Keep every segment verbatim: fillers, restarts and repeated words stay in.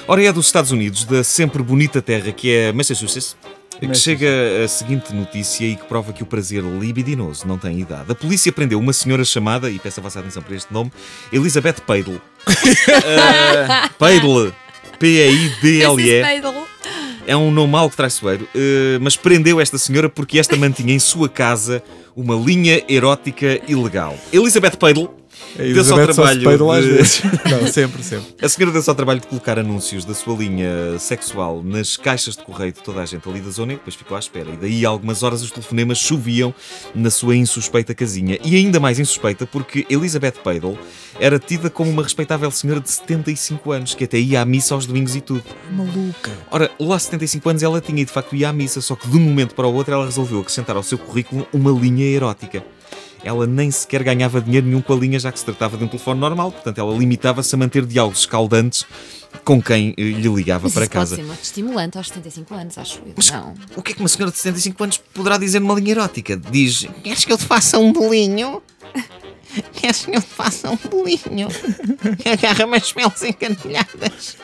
Ora, é dos Estados Unidos, da sempre bonita terra que é Massachusetts, que chega a seguinte notícia e que prova que o prazer libidinoso não tem idade. A polícia prendeu uma senhora chamada, e peço a vossa atenção para este nome, Elizabeth Peidl. uh, Peidl, P E I D L E. É um nome algo traiçoeiro, uh, mas prendeu esta senhora porque esta mantinha em sua casa uma linha erótica ilegal. Elizabeth Peidl deu-se ao trabalho de... às vezes. Não, sempre, sempre. A senhora deu-se ao trabalho de colocar anúncios da sua linha sexual nas caixas de correio de toda a gente ali da zona e depois ficou à espera. E daí, a algumas horas, os telefonemas choviam na sua insuspeita casinha. E ainda mais insuspeita porque Elizabeth Peidl era tida como uma respeitável senhora de setenta e cinco anos, que até ia à missa aos domingos e tudo. Maluca. Ora, lá setenta e cinco anos ela tinha e de facto ia à missa, só que de um momento para o outro ela resolveu acrescentar ao seu currículo uma linha erótica. Ela nem sequer ganhava dinheiro nenhum com a linha, já que se tratava de um telefone normal, portanto ela limitava-se a manter diálogos escaldantes com quem lhe ligava Mas para isso casa. Pode ser muito estimulante aos setenta e cinco anos, acho eu. Mas não. O que é que uma senhora de setenta e cinco anos poderá dizer numa linha erótica? Diz: queres que eu te faça um bolinho? Queres que eu te faça um bolinho? Agarra-me as peles encantilhadas.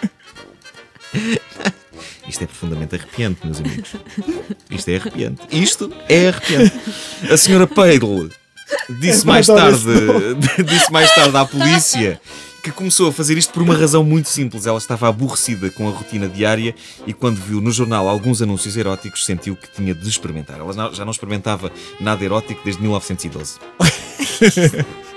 Isto é profundamente arrepiante, meus amigos. Isto é arrepiante. Isto é arrepiante. A senhora Peidl disse mais tarde, disse mais tarde à polícia que começou a fazer isto por uma razão muito simples. Ela estava aborrecida com a rotina diária e quando viu no jornal alguns anúncios eróticos sentiu que tinha de experimentar. Ela já não experimentava nada erótico desde mil novecentos e doze.